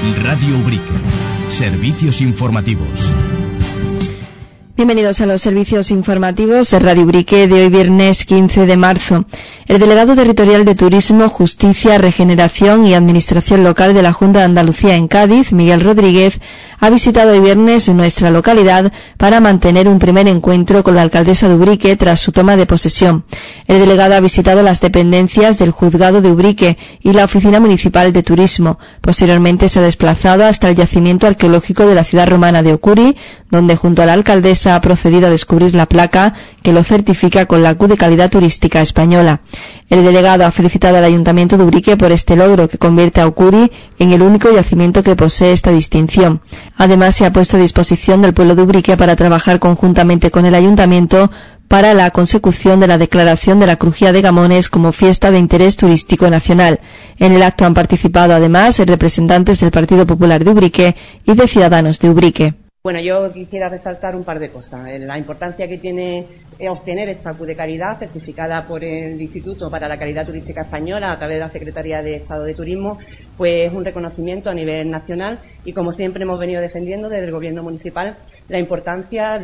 Radio Ubrique. Servicios informativos. Bienvenidos a los servicios informativos de Radio Ubrique de hoy viernes 15 de marzo. El delegado territorial de Turismo, Justicia, Regeneración y Administración Local de la Junta de Andalucía en Cádiz, Miguel Rodríguez, ha visitado hoy viernes nuestra localidad para mantener un primer encuentro con la alcaldesa de Ubrique tras su toma de posesión. El delegado ha visitado las dependencias del Juzgado de Ubrique y la Oficina Municipal de Turismo. Posteriormente se ha desplazado hasta el yacimiento arqueológico de la ciudad romana de Ocuri, donde junto a la alcaldesa ha procedido a descubrir la placa que lo certifica con la Q de calidad turística española. El delegado ha felicitado al Ayuntamiento de Ubrique por este logro que convierte a Ocuri en el único yacimiento que posee esta distinción. Además, se ha puesto a disposición del pueblo de Ubrique para trabajar conjuntamente con el Ayuntamiento para la consecución de la declaración de la Crujía de Gamones como fiesta de interés turístico nacional. En el acto han participado además representantes del Partido Popular de Ubrique y de Ciudadanos de Ubrique. Bueno, yo quisiera resaltar un par de cosas. La importancia que tiene obtener esta Q de calidad certificada por el Instituto para la Calidad Turística Española a través de la Secretaría de Estado de Turismo, pues es un reconocimiento a nivel nacional y, como siempre hemos venido defendiendo desde el Gobierno municipal, la importancia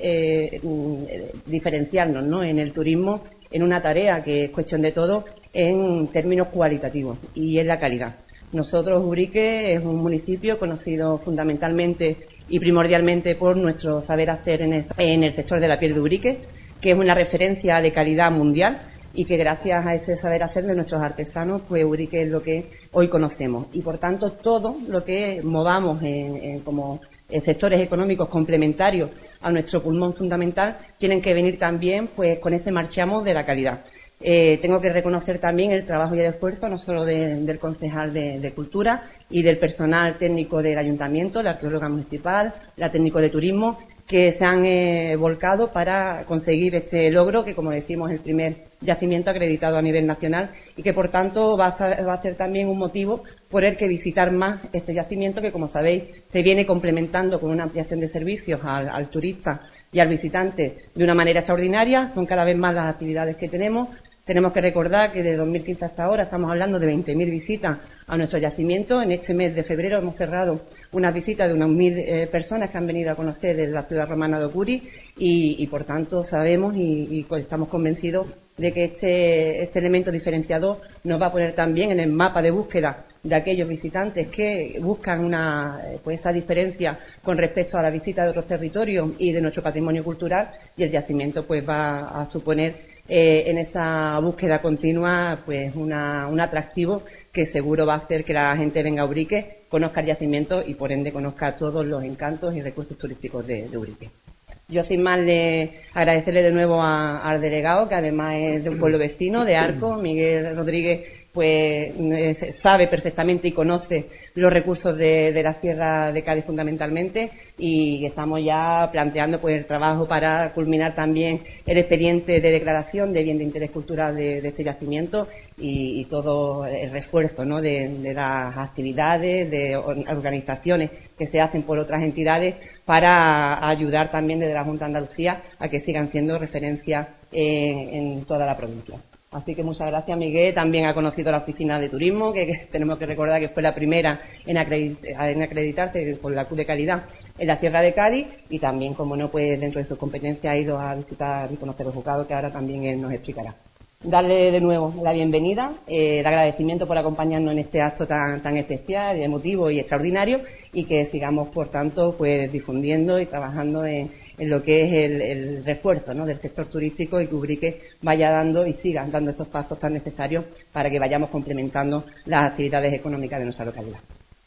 de diferenciarnos, ¿no?, en el turismo en una tarea que es cuestión de todo en términos cualitativos, y es la calidad. Nosotros, Ubrique, es un municipio conocido fundamentalmente y primordialmente por nuestro saber hacer en el sector de la piel de Ubrique, que es una referencia de calidad mundial y que gracias a ese saber hacer de nuestros artesanos, pues Ubrique es lo que hoy conocemos. Y por tanto, todo lo que movamos como sectores económicos complementarios a nuestro pulmón fundamental tienen que venir también pues con ese marchamo de la calidad. Tengo que reconocer también el trabajo y el esfuerzo no solo del concejal de Cultura y del personal técnico del Ayuntamiento, la arqueóloga municipal, la técnico de turismo, que se han volcado para conseguir este logro que, como decimos, es el primer yacimiento acreditado a nivel nacional y que, por tanto, va a ser también un motivo por el que visitar más este yacimiento que, como sabéis, se viene complementando con una ampliación de servicios al turista y al visitante de una manera extraordinaria. Son cada vez más las actividades que tenemos. Tenemos que recordar que de 2015 hasta ahora estamos hablando de 20.000 visitas a nuestro yacimiento. En este mes de febrero hemos cerrado una visita de unas 1.000 personas que han venido a conocer de la ciudad romana de Ocuri y por tanto sabemos y estamos convencidos de que este elemento diferenciador nos va a poner también en el mapa de búsqueda de aquellos visitantes que buscan esa diferencia con respecto a la visita de otros territorios y de nuestro patrimonio cultural, y el yacimiento pues va a suponer en esa búsqueda continua pues un atractivo que seguro va a hacer que la gente venga a Ubrique, conozca el yacimiento y por ende conozca todos los encantos y recursos turísticos de Ubrique. Yo, sin más, agradecerle de nuevo al delegado, que además es de un pueblo vecino, de Arco. Miguel Rodríguez pues sabe perfectamente y conoce los recursos de la Sierra de Cádiz fundamentalmente, y estamos ya planteando pues el trabajo para culminar también el expediente de declaración de bien de interés cultural de este yacimiento y todo el refuerzo, ¿no?, de las actividades, de organizaciones que se hacen por otras entidades para ayudar también desde la Junta de Andalucía a que sigan siendo referencia en toda la provincia. Así que muchas gracias, Miguel. También ha conocido la Oficina de Turismo, que tenemos que recordar que fue la primera en acreditarse con la Q de calidad en la Sierra de Cádiz, y también, como no, pues dentro de sus competencias ha ido a visitar y conocer el juzgado, que ahora también él nos explicará. Darle de nuevo la bienvenida, el agradecimiento por acompañarnos en este acto tan especial, emotivo y extraordinario, y que sigamos, por tanto, pues difundiendo y trabajando en lo que es el refuerzo, ¿no?, del sector turístico, y que Ubrique vaya dando y siga dando esos pasos tan necesarios para que vayamos complementando las actividades económicas de nuestra localidad.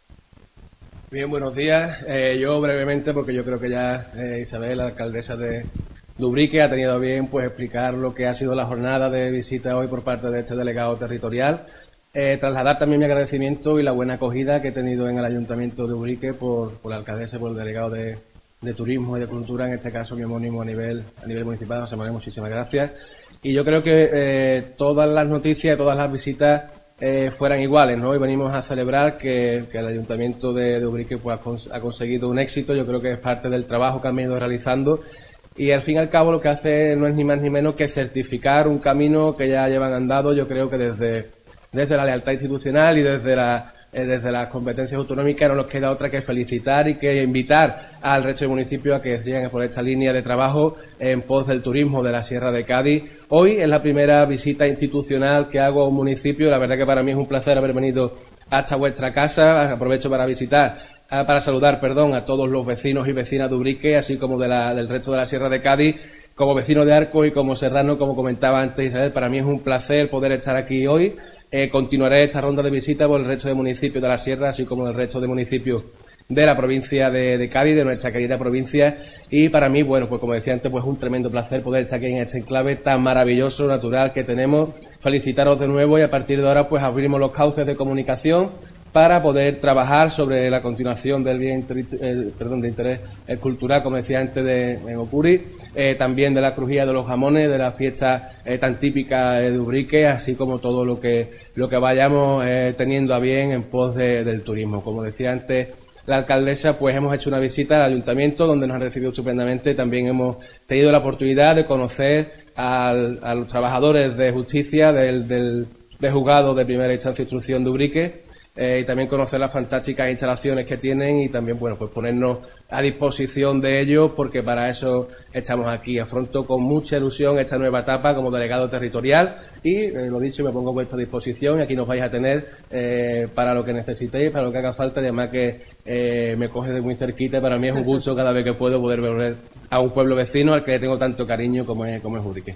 Bien, buenos días. Yo brevemente, porque yo creo que ya Isabel, la alcaldesa de Ubrique, ha tenido bien pues explicar lo que ha sido la jornada de visita hoy por parte de este delegado territorial. Trasladar también mi agradecimiento y la buena acogida que he tenido en el Ayuntamiento de Ubrique por la alcaldesa y por el delegado de Turismo y de Cultura, en este caso mi homónimo a nivel municipal. José Manuel, muchísimas gracias. Y yo creo que todas las noticias, todas las visitas fueran iguales, ¿no? Hoy venimos a celebrar que el Ayuntamiento de Ubrique pues ha conseguido un éxito. Yo creo que es parte del trabajo que han venido realizando, y al fin y al cabo lo que hace no es ni más ni menos que certificar un camino que ya llevan andado. Yo creo que desde la lealtad institucional y desde la desde las competencias autonómicas no nos queda otra que felicitar y que invitar al resto de municipios a que sigan por esta línea de trabajo en pos del turismo de la Sierra de Cádiz. Hoy es la primera visita institucional que hago a un municipio. La verdad que para mí es un placer haber venido hasta vuestra casa. Aprovecho para saludar a todos los vecinos y vecinas de Ubrique, así como del resto de la Sierra de Cádiz. Como vecino de Arcos y como serrano, como comentaba antes Isabel, para mí es un placer poder estar aquí hoy. Continuaré esta ronda de visitas por el resto de municipios de la Sierra, así como del resto de municipios de la provincia de Cádiz, de nuestra querida provincia. Y para mí, pues como decía antes, pues un tremendo placer poder estar aquí en este enclave tan maravilloso, natural que tenemos. Felicitaros de nuevo y a partir de ahora pues abrimos los cauces de comunicación para poder trabajar sobre la continuación del bien de interés cultural, como decía antes, en Opuri, también de la crujía de los jamones, de la fiesta tan típica de Ubrique, así como todo lo que vayamos teniendo a bien en pos del turismo. Como decía antes la alcaldesa, pues hemos hecho una visita al ayuntamiento donde nos han recibido estupendamente. También hemos tenido la oportunidad de conocer a los trabajadores de justicia del juzgado de primera instancia de instrucción de Ubrique, y también conocer las fantásticas instalaciones que tienen y también, pues ponernos a disposición de ellos, porque para eso estamos aquí. Afronto con mucha ilusión esta nueva etapa como delegado territorial y, lo dicho, me pongo a vuestra disposición y aquí nos vais a tener para lo que necesitéis, para lo que haga falta, y además que me coge de muy cerquita y para mí es un gusto cada vez que puedo poder volver a un pueblo vecino al que le tengo tanto cariño como es Ubrique.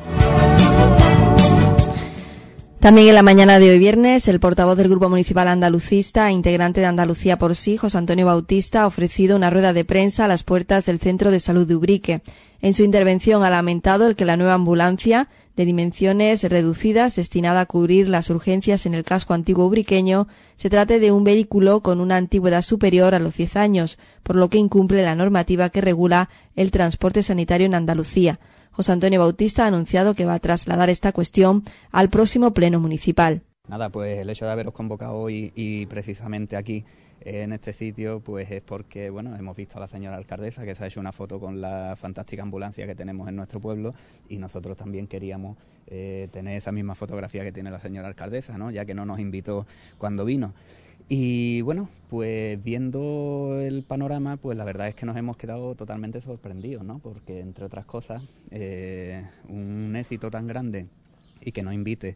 También en la mañana de hoy viernes, el portavoz del Grupo Municipal Andalucista, integrante de Andalucía por Sí, José Antonio Bautista, ha ofrecido una rueda de prensa a las puertas del Centro de Salud de Ubrique. En su intervención ha lamentado el que la nueva ambulancia, de dimensiones reducidas, destinada a cubrir las urgencias en el casco antiguo ubriqueño, se trate de un vehículo con una antigüedad superior a los 10 años, por lo que incumple la normativa que regula el transporte sanitario en Andalucía. José Antonio Bautista ha anunciado que va a trasladar esta cuestión al próximo pleno municipal. Nada, pues el hecho de haberos convocado hoy y precisamente aquí en este sitio, pues es porque, bueno, hemos visto a la señora alcaldesa que se ha hecho una foto con la fantástica ambulancia que tenemos en nuestro pueblo y nosotros también queríamos tener esa misma fotografía que tiene la señora alcaldesa, ¿no? Ya que no nos invitó cuando vino. Y bueno, pues viendo el panorama, pues la verdad es que nos hemos quedado totalmente sorprendidos, ¿no? Porque, entre otras cosas, un éxito tan grande y que nos invite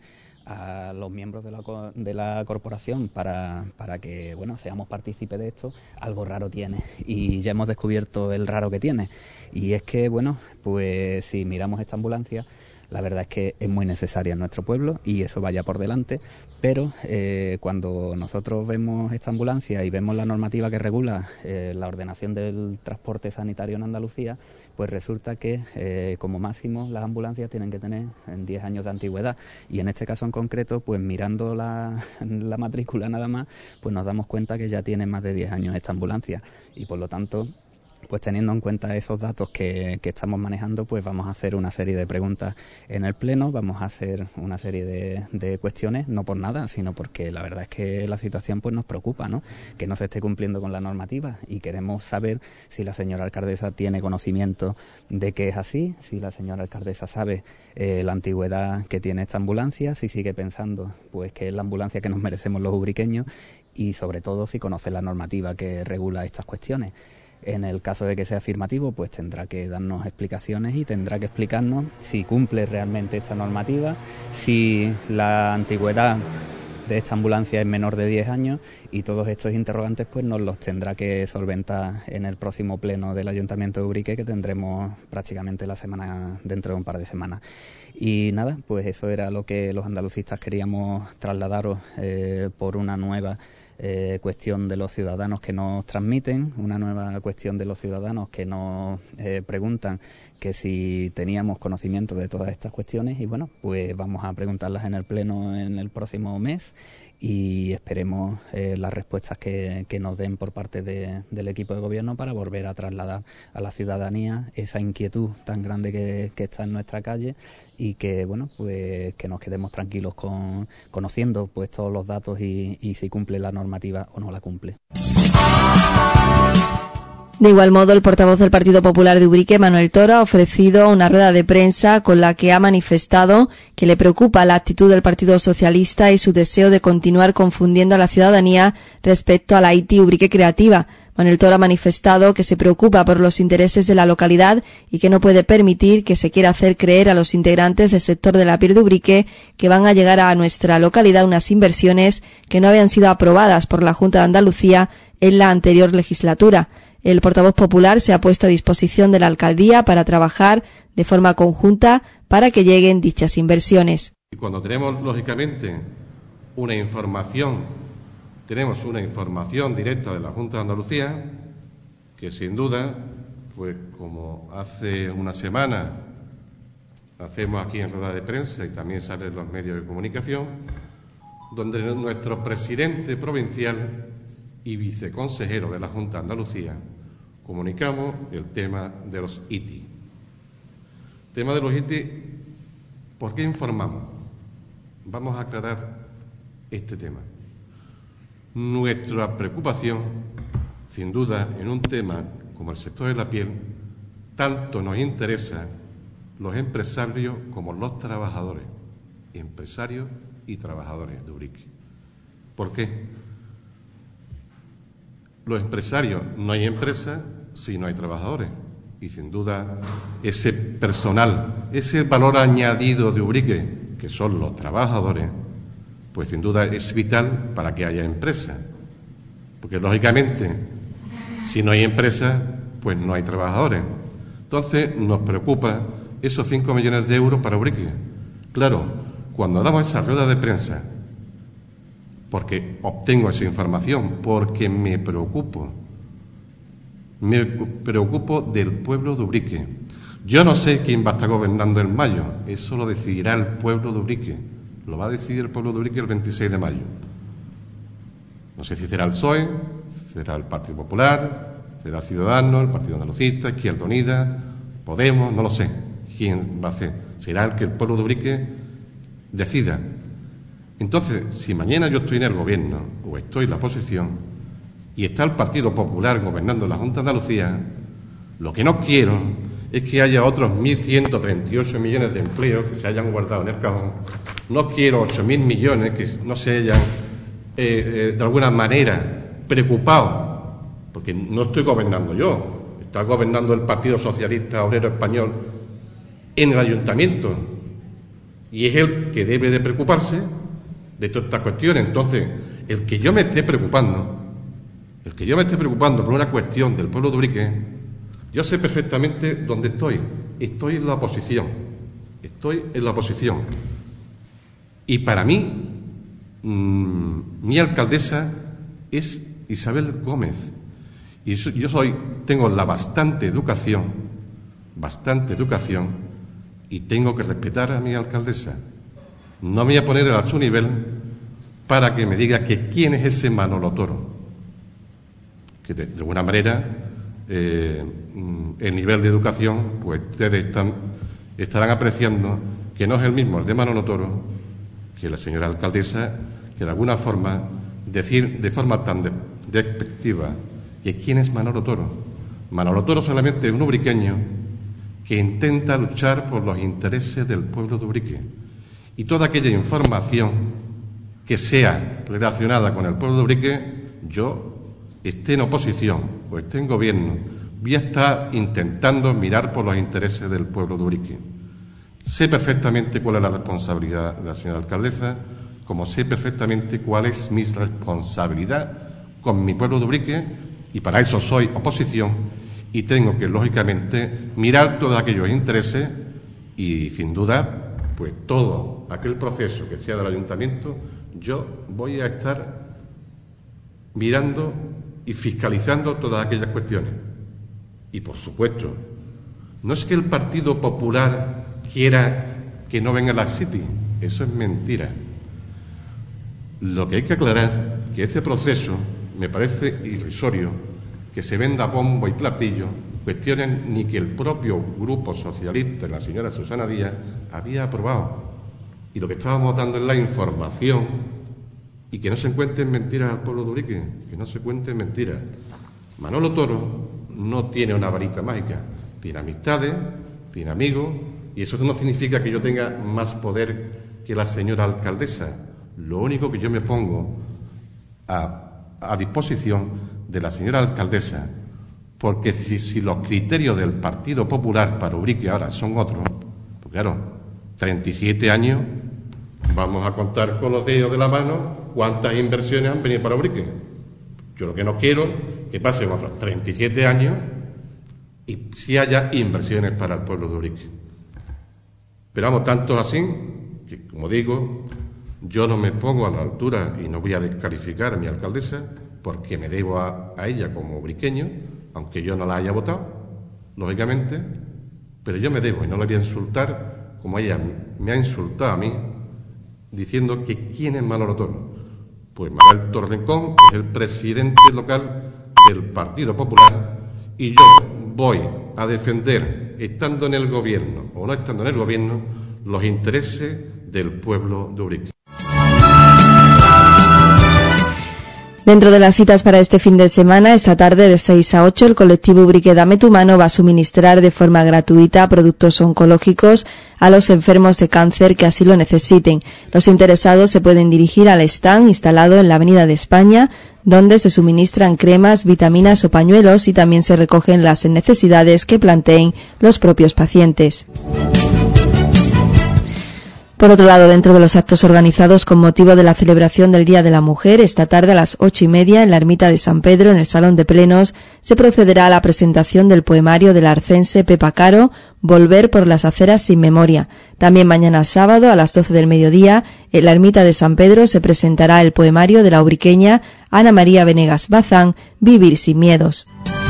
a los miembros de la corporación para que, bueno, seamos partícipes de esto, algo raro tiene. Y ya hemos descubierto el raro que tiene. Y es que, bueno, pues si miramos esta ambulancia, la verdad es que es muy necesaria en nuestro pueblo y eso vaya por delante, pero cuando nosotros vemos esta ambulancia y vemos la normativa que regula la ordenación del transporte sanitario en Andalucía, pues resulta que como máximo las ambulancias tienen que tener 10 años de antigüedad y en este caso en concreto, pues mirando la matrícula nada más, pues nos damos cuenta que ya tiene más de 10 años esta ambulancia y por lo tanto, pues teniendo en cuenta esos datos que estamos manejando, pues vamos a hacer una serie de preguntas en el Pleno, vamos a hacer una serie de cuestiones, no por nada, sino porque la verdad es que la situación pues nos preocupa, ¿no? Que no se esté cumpliendo con la normativa y queremos saber si la señora alcaldesa tiene conocimiento de que es así, si la señora alcaldesa sabe la antigüedad que tiene esta ambulancia, si sigue pensando pues que es la ambulancia que nos merecemos los ubriqueños y sobre todo si conoce la normativa que regula estas cuestiones. En el caso de que sea afirmativo, pues tendrá que darnos explicaciones y tendrá que explicarnos si cumple realmente esta normativa, si la antigüedad de esta ambulancia es menor de 10 años y todos estos interrogantes pues nos los tendrá que solventar en el próximo pleno del Ayuntamiento de Ubrique que tendremos prácticamente dentro de un par de semanas. Y nada, pues eso era lo que los andalucistas queríamos trasladaros por una nueva cuestión de los ciudadanos que nos transmiten, una nueva cuestión de los ciudadanos que nos preguntan que si teníamos conocimiento de todas estas cuestiones y bueno, pues vamos a preguntarlas en el Pleno en el próximo mes y esperemos las respuestas que nos den por parte del equipo de gobierno para volver a trasladar a la ciudadanía esa inquietud tan grande que está en nuestra calle y que bueno, pues que nos quedemos tranquilos conociendo pues todos los datos y si cumple la normativa o no la cumple. De igual modo, el portavoz del Partido Popular de Ubrique, Manuel Toro, ha ofrecido una rueda de prensa con la que ha manifestado que le preocupa la actitud del Partido Socialista y su deseo de continuar confundiendo a la ciudadanía respecto a la IT Ubrique Creativa. Manuel Toro ha manifestado que se preocupa por los intereses de la localidad y que no puede permitir que se quiera hacer creer a los integrantes del sector de la piel de Ubrique que van a llegar a nuestra localidad unas inversiones que no habían sido aprobadas por la Junta de Andalucía en la anterior legislatura. El portavoz popular se ha puesto a disposición de la alcaldía para trabajar de forma conjunta para que lleguen dichas inversiones. Y cuando tenemos, lógicamente, una información directa de la Junta de Andalucía, que sin duda, pues como hace una semana hacemos aquí en rueda de prensa y también sale en los medios de comunicación, donde nuestro presidente provincial y viceconsejero de la Junta de Andalucía comunicamos el tema de los ITI. Tema de los ITI, ¿por qué informamos? Vamos a aclarar este tema. Nuestra preocupación, sin duda, en un tema como el sector de la piel, tanto nos interesa los empresarios como los trabajadores, empresarios y trabajadores de Ubrique. ¿Por qué? Los empresarios, no hay empresa si no hay trabajadores. Y sin duda ese personal, ese valor añadido de Ubrique, que son los trabajadores, pues sin duda es vital para que haya empresa. Porque lógicamente, si no hay empresa, pues no hay trabajadores. Entonces nos preocupa esos 5 millones de euros para Ubrique. Claro, cuando damos esa rueda de prensa, porque obtengo esa información, porque me preocupo del pueblo de Ubrique. Yo no sé quién va a estar gobernando en mayo, eso lo decidirá el pueblo de Ubrique, lo va a decidir el pueblo de Ubrique el 26 de mayo. No sé si será el PSOE, será el Partido Popular, será Ciudadanos, el Partido Andalucista, Izquierda Unida, Podemos, no lo sé quién va a ser. Será el que el pueblo de Ubrique decida. Entonces, si mañana yo estoy en el gobierno o estoy en la oposición y está el Partido Popular gobernando la Junta de Andalucía, lo que no quiero es que haya otros 1.138 millones de empleos que se hayan guardado en el cajón. No quiero 8.000 millones que no se hayan, de alguna manera, preocupado, porque no estoy gobernando yo, está gobernando el Partido Socialista Obrero Español en el ayuntamiento y es el que debe de preocuparse de todas estas cuestiones. Entonces, el que yo me esté preocupando por una cuestión del pueblo de Ubrique, yo sé perfectamente dónde estoy. Estoy en la oposición. Y para mí, mi alcaldesa es Isabel Gómez. Y tengo bastante educación, y tengo que respetar a mi alcaldesa. No me voy a poner a su nivel para que me diga que quién es ese Manolo Toro. Que de alguna manera el nivel de educación, pues ustedes estarán apreciando que no es el mismo el de Manolo Toro que la señora alcaldesa, que de alguna forma decir de forma tan despectiva que quién es Manolo Toro. Manolo Toro solamente es un ubriqueño que intenta luchar por los intereses del pueblo de Ubrique. Y toda aquella información que sea relacionada con el pueblo de Ubrique, yo esté en oposición o esté en gobierno, voy a estar intentando mirar por los intereses del pueblo de Ubrique. Sé perfectamente cuál es la responsabilidad de la señora alcaldesa, como sé perfectamente cuál es mi responsabilidad con mi pueblo de Ubrique, y para eso soy oposición y tengo que, lógicamente, mirar todos aquellos intereses y, sin duda, pues todo aquel proceso que sea del ayuntamiento, yo voy a estar mirando y fiscalizando todas aquellas cuestiones. Y, por supuesto, no es que el Partido Popular quiera que no venga la City, eso es mentira. Lo que hay que aclarar es que este proceso me parece irrisorio, que se venda bombo y platillo cuestiones ni que el propio Grupo Socialista, la señora Susana Díaz, había aprobado. Y lo que estábamos dando es la información, y que no se cuenten mentiras al pueblo de Ubrique, que no se cuenten mentiras. Manolo Toro no tiene una varita mágica, tiene amistades, tiene amigos, y eso no significa que yo tenga más poder que la señora alcaldesa. Lo único que yo me pongo a disposición de la señora alcaldesa, porque si los criterios del Partido Popular para Ubrique ahora son otros, pues claro, 37 años, vamos a contar con los dedos de la mano cuántas inversiones han venido para Ubrique. Yo lo que no quiero que pasen otros 37 años y si haya inversiones para el pueblo de Ubrique. Pero vamos, tanto así que, como digo, yo no me pongo a la altura y no voy a descalificar a mi alcaldesa porque me debo a ella como ubriqueño, aunque yo no la haya votado, lógicamente, pero yo me debo y no la voy a insultar como ella me ha insultado a mí, diciendo que ¿quién es Manolo Toro? Pues Manuel Torrencón es el presidente local del Partido Popular y yo voy a defender, estando en el gobierno o no estando en el gobierno, los intereses del pueblo de Ubrique. Dentro de las citas para este fin de semana, esta tarde de 6 a 8, el colectivo Ubrique Dame tu Mano va a suministrar de forma gratuita productos oncológicos a los enfermos de cáncer que así lo necesiten. Los interesados se pueden dirigir al stand instalado en la Avenida de España, donde se suministran cremas, vitaminas o pañuelos y también se recogen las necesidades que planteen los propios pacientes. Por otro lado, dentro de los actos organizados con motivo de la celebración del Día de la Mujer, esta tarde a las 8:30 en la Ermita de San Pedro, en el Salón de Plenos, se procederá a la presentación del poemario de la arcense Pepa Caro, Volver por las aceras sin memoria. También mañana sábado a las 12 del mediodía, en la Ermita de San Pedro se presentará el poemario de la ubriqueña Ana María Venegas Bazán, Vivir sin miedos.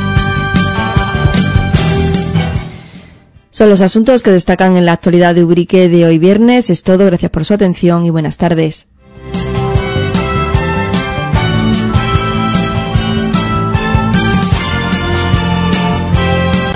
Son los asuntos que destacan en la actualidad de Ubrique de hoy viernes. Es todo, gracias por su atención y buenas tardes.